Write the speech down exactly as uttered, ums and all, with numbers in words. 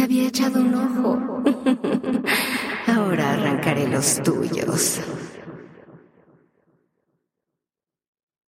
te había echado un ojo. Ahora arrancaré los tuyos.